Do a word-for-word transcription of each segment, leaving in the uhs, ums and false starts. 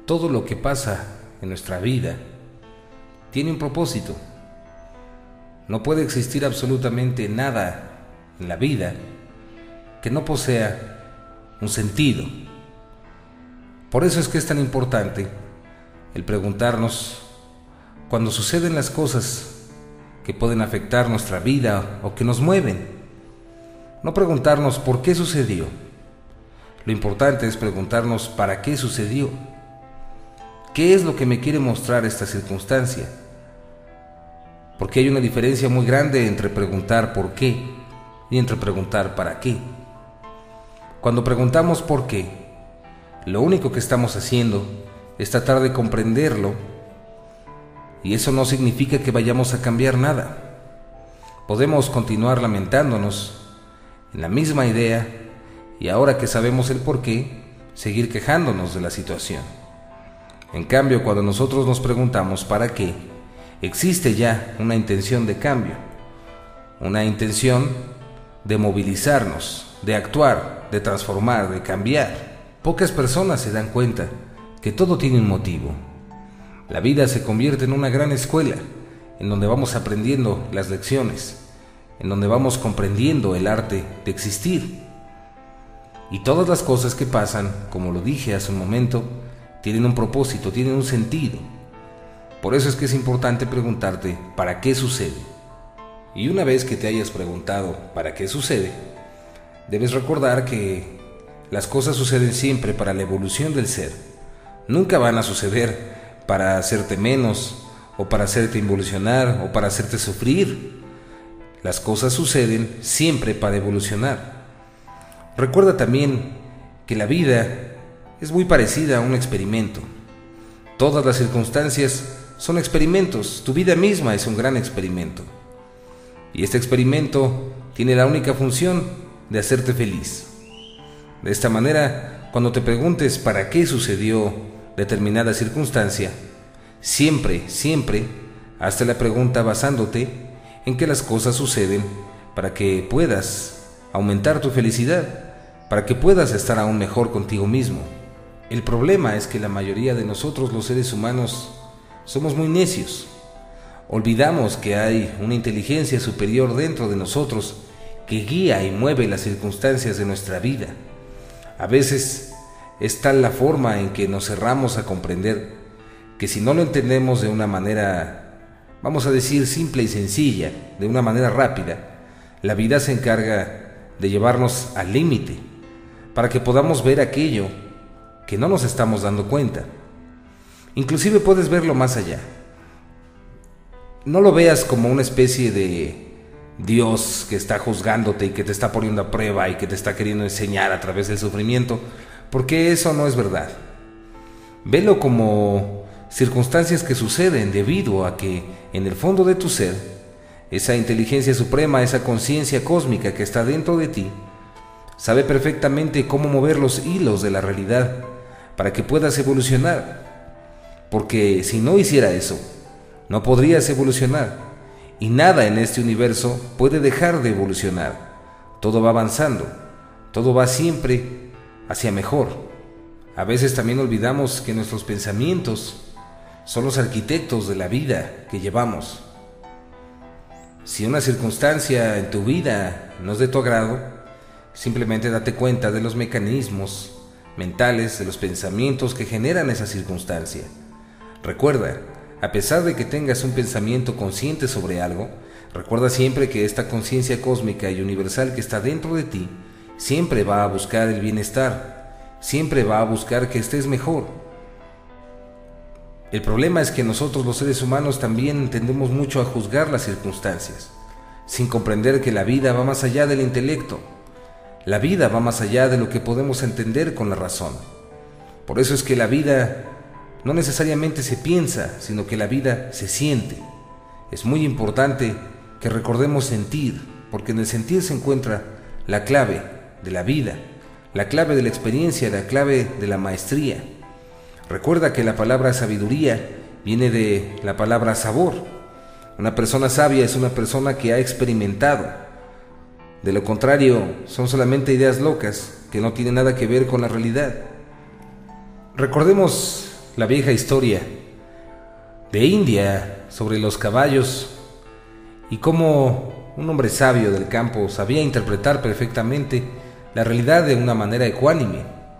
Todo lo que pasa en nuestra vida tiene un propósito. No puede existir absolutamente nada en la vida que no posea un sentido. Por eso es que es tan importante el preguntarnos, cuando suceden las cosas que pueden afectar nuestra vida o que nos mueven, no preguntarnos por qué sucedió. Lo importante es preguntarnos para qué sucedió. ¿Qué es lo que me quiere mostrar esta circunstancia? Porque hay una diferencia muy grande entre preguntar por qué y entre preguntar para qué. Cuando preguntamos por qué, lo único que estamos haciendo es tratar de comprenderlo, y eso no significa que vayamos a cambiar nada. Podemos continuar lamentándonos en la misma idea y ahora que sabemos el por qué, seguir quejándonos de la situación. En cambio, cuando nosotros nos preguntamos para qué, existe ya una intención de cambio, una intención de movilizarnos, de actuar, de transformar, de cambiar. Pocas personas se dan cuenta que todo tiene un motivo. La vida se convierte en una gran escuela, en donde vamos aprendiendo las lecciones, en donde vamos comprendiendo el arte de existir. Y todas las cosas que pasan, como lo dije hace un momento, tienen un propósito, tienen un sentido. Por eso es que es importante preguntarte ¿para qué sucede? Y una vez que te hayas preguntado ¿para qué sucede?, debes recordar que las cosas suceden siempre para la evolución del ser. Nunca van a suceder para hacerte menos, o para hacerte involucionar, o para hacerte sufrir. Las cosas suceden siempre para evolucionar. Recuerda también que la vida es muy parecida a un experimento. Todas las circunstancias son experimentos. Tu vida misma es un gran experimento. Y este experimento tiene la única función de hacerte feliz. De esta manera, cuando te preguntes para qué sucedió determinada circunstancia, siempre, siempre, hazte la pregunta basándote en que las cosas suceden para que puedas aumentar tu felicidad, para que puedas estar aún mejor contigo mismo. El problema es que la mayoría de nosotros, los seres humanos, somos muy necios. Olvidamos que hay una inteligencia superior dentro de nosotros que guía y mueve las circunstancias de nuestra vida. A veces es tal la forma en que nos cerramos a comprender que si no lo entendemos de una manera, vamos a decir, simple y sencilla, de una manera rápida, la vida se encarga de llevarnos al límite para que podamos ver aquello que no nos estamos dando cuenta. Inclusive puedes verlo más allá. No lo veas como una especie de Dios que está juzgándote y que te está poniendo a prueba y que te está queriendo enseñar a través del sufrimiento, porque eso no es verdad. Velo como circunstancias que suceden debido a que en el fondo de tu ser, esa inteligencia suprema, esa conciencia cósmica que está dentro de ti, sabe perfectamente cómo mover los hilos de la realidad para que puedas evolucionar. Porque si no hiciera eso, no podrías evolucionar. Y nada en este universo puede dejar de evolucionar. Todo va avanzando, todo va siempre hacia mejor. A veces también olvidamos que nuestros pensamientos son los arquitectos de la vida que llevamos. Si una circunstancia en tu vida no es de tu agrado, simplemente date cuenta de los mecanismos mentales, de los pensamientos que generan esa circunstancia. Recuerda, a pesar de que tengas un pensamiento consciente sobre algo, recuerda siempre que esta conciencia cósmica y universal que está dentro de ti siempre va a buscar el bienestar, siempre va a buscar que estés mejor. El problema es que nosotros los seres humanos también tendemos mucho a juzgar las circunstancias, sin comprender que la vida va más allá del intelecto. La vida va más allá de lo que podemos entender con la razón. Por eso es que la vida no necesariamente se piensa, sino que la vida se siente. Es muy importante que recordemos sentir, porque en el sentir se encuentra la clave de la vida, la clave de la experiencia, la clave de la maestría. Recuerda que la palabra sabiduría viene de la palabra sabor. Una persona sabia es una persona que ha experimentado. De lo contrario, son solamente ideas locas que no tienen nada que ver con la realidad. Recordemos la vieja historia de India sobre los caballos y cómo un hombre sabio del campo sabía interpretar perfectamente la realidad de una manera ecuánime.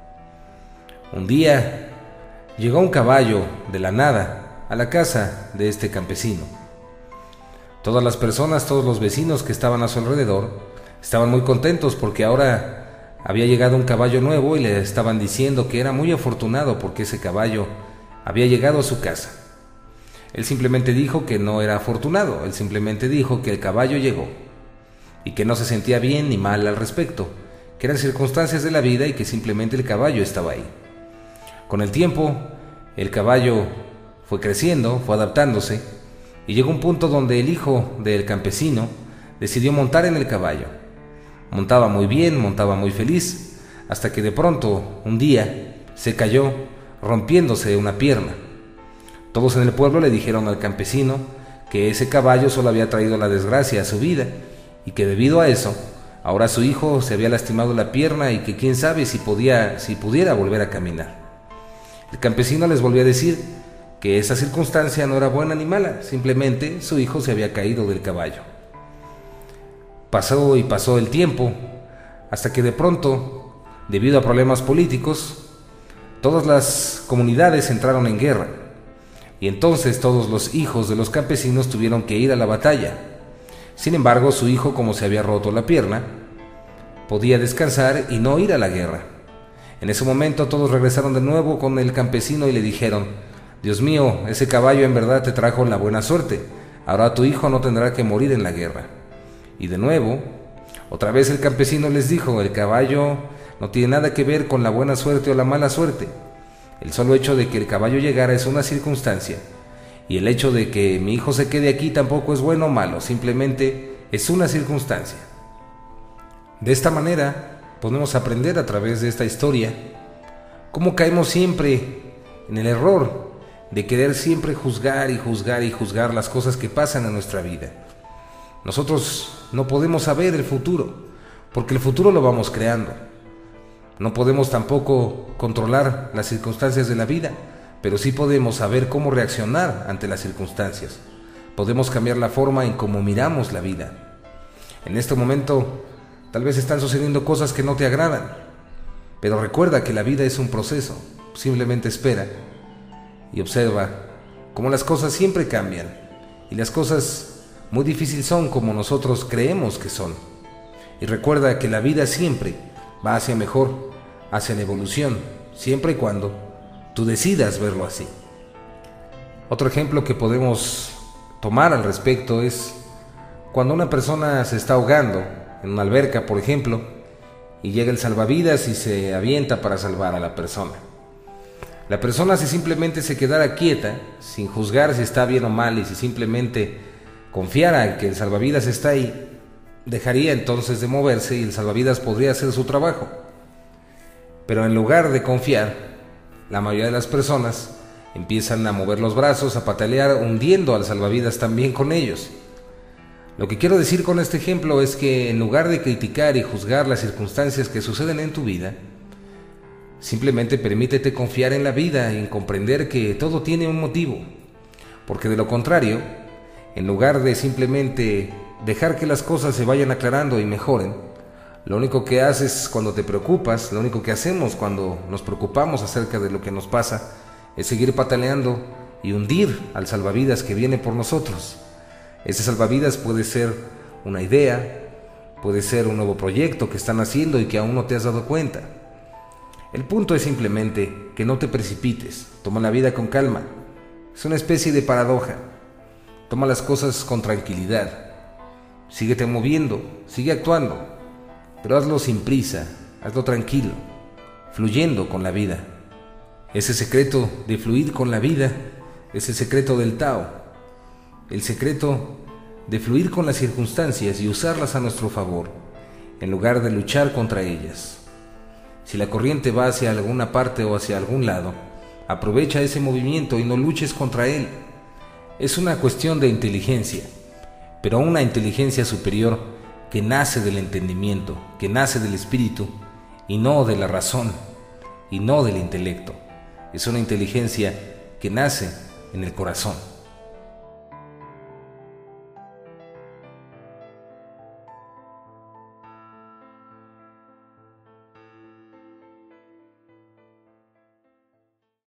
Un día llegó un caballo de la nada a la casa de este campesino. Todas las personas, todos los vecinos que estaban a su alrededor estaban muy contentos porque ahora había llegado un caballo nuevo y le estaban diciendo que era muy afortunado porque ese caballo había llegado a su casa. Él simplemente dijo que no era afortunado, él simplemente dijo que el caballo llegó y que no se sentía bien ni mal al respecto, que eran circunstancias de la vida y que simplemente el caballo estaba ahí. Con el tiempo, el caballo fue creciendo, fue adaptándose y llegó un punto donde el hijo del campesino decidió montar en el caballo. Montaba muy bien, montaba muy feliz, hasta que de pronto, un día, se cayó, rompiéndose una pierna. Todos en el pueblo le dijeron al campesino que ese caballo solo había traído la desgracia a su vida y que debido a eso, ahora su hijo se había lastimado la pierna y que quién sabe si podía, si pudiera volver a caminar. El campesino les volvió a decir que esa circunstancia no era buena ni mala, simplemente su hijo se había caído del caballo. Pasó y pasó el tiempo, hasta que de pronto, debido a problemas políticos, todas las comunidades entraron en guerra, y entonces todos los hijos de los campesinos tuvieron que ir a la batalla. Sin embargo, su hijo, como se había roto la pierna, podía descansar y no ir a la guerra. En ese momento todos regresaron de nuevo con el campesino y le dijeron: Dios mío, ese caballo en verdad te trajo la buena suerte, ahora tu hijo no tendrá que morir en la guerra. Y de nuevo, otra vez el campesino les dijo: el caballo no tiene nada que ver con la buena suerte o la mala suerte. El solo hecho de que el caballo llegara es una circunstancia, y el hecho de que mi hijo se quede aquí tampoco es bueno o malo, simplemente es una circunstancia. De esta manera podemos aprender a través de esta historia cómo caemos siempre en el error de querer siempre juzgar y juzgar y juzgar las cosas que pasan en nuestra vida. Nosotros no podemos saber el futuro, porque el futuro lo vamos creando. No podemos tampoco controlar las circunstancias de la vida, pero sí podemos saber cómo reaccionar ante las circunstancias. Podemos cambiar la forma en cómo miramos la vida. En este momento, tal vez están sucediendo cosas que no te agradan, pero recuerda que la vida es un proceso. Simplemente espera y observa cómo las cosas siempre cambian, y las cosas muy difíciles son como nosotros creemos que son. Y recuerda que la vida siempre va hacia mejor, hacia la evolución, siempre y cuando tú decidas verlo así. Otro ejemplo que podemos tomar al respecto es cuando una persona se está ahogando en una alberca, por ejemplo, y llega el salvavidas y se avienta para salvar a la persona. La persona, si simplemente se quedara quieta, sin juzgar si está bien o mal, y si simplemente confiara en que el salvavidas está ahí, dejaría entonces de moverse y el salvavidas podría hacer su trabajo. Pero en lugar de confiar, la mayoría de las personas empiezan a mover los brazos, a patalear, hundiendo al salvavidas también con ellos. Lo que quiero decir con este ejemplo es que en lugar de criticar y juzgar las circunstancias que suceden en tu vida, simplemente permítete confiar en la vida y en comprender que todo tiene un motivo, porque de lo contrario, en lugar de simplemente dejar que las cosas se vayan aclarando y mejoren, lo único que haces cuando te preocupas, lo único que hacemos cuando nos preocupamos acerca de lo que nos pasa, es seguir pataleando y hundir al salvavidas que viene por nosotros. Ese salvavidas puede ser una idea, puede ser un nuevo proyecto que están haciendo y que aún no te has dado cuenta. El punto es simplemente que no te precipites, toma la vida con calma. Es una especie de paradoja. Toma las cosas con tranquilidad. Síguete moviendo, sigue actuando, pero hazlo sin prisa, hazlo tranquilo, fluyendo con la vida. Ese secreto de fluir con la vida es el secreto del Tao, el secreto de fluir con las circunstancias y usarlas a nuestro favor, en lugar de luchar contra ellas. Si la corriente va hacia alguna parte o hacia algún lado, aprovecha ese movimiento y no luches contra él. Es una cuestión de inteligencia, pero una inteligencia superior que nace del entendimiento, que nace del espíritu y no de la razón y no del intelecto. Es una inteligencia que nace en el corazón.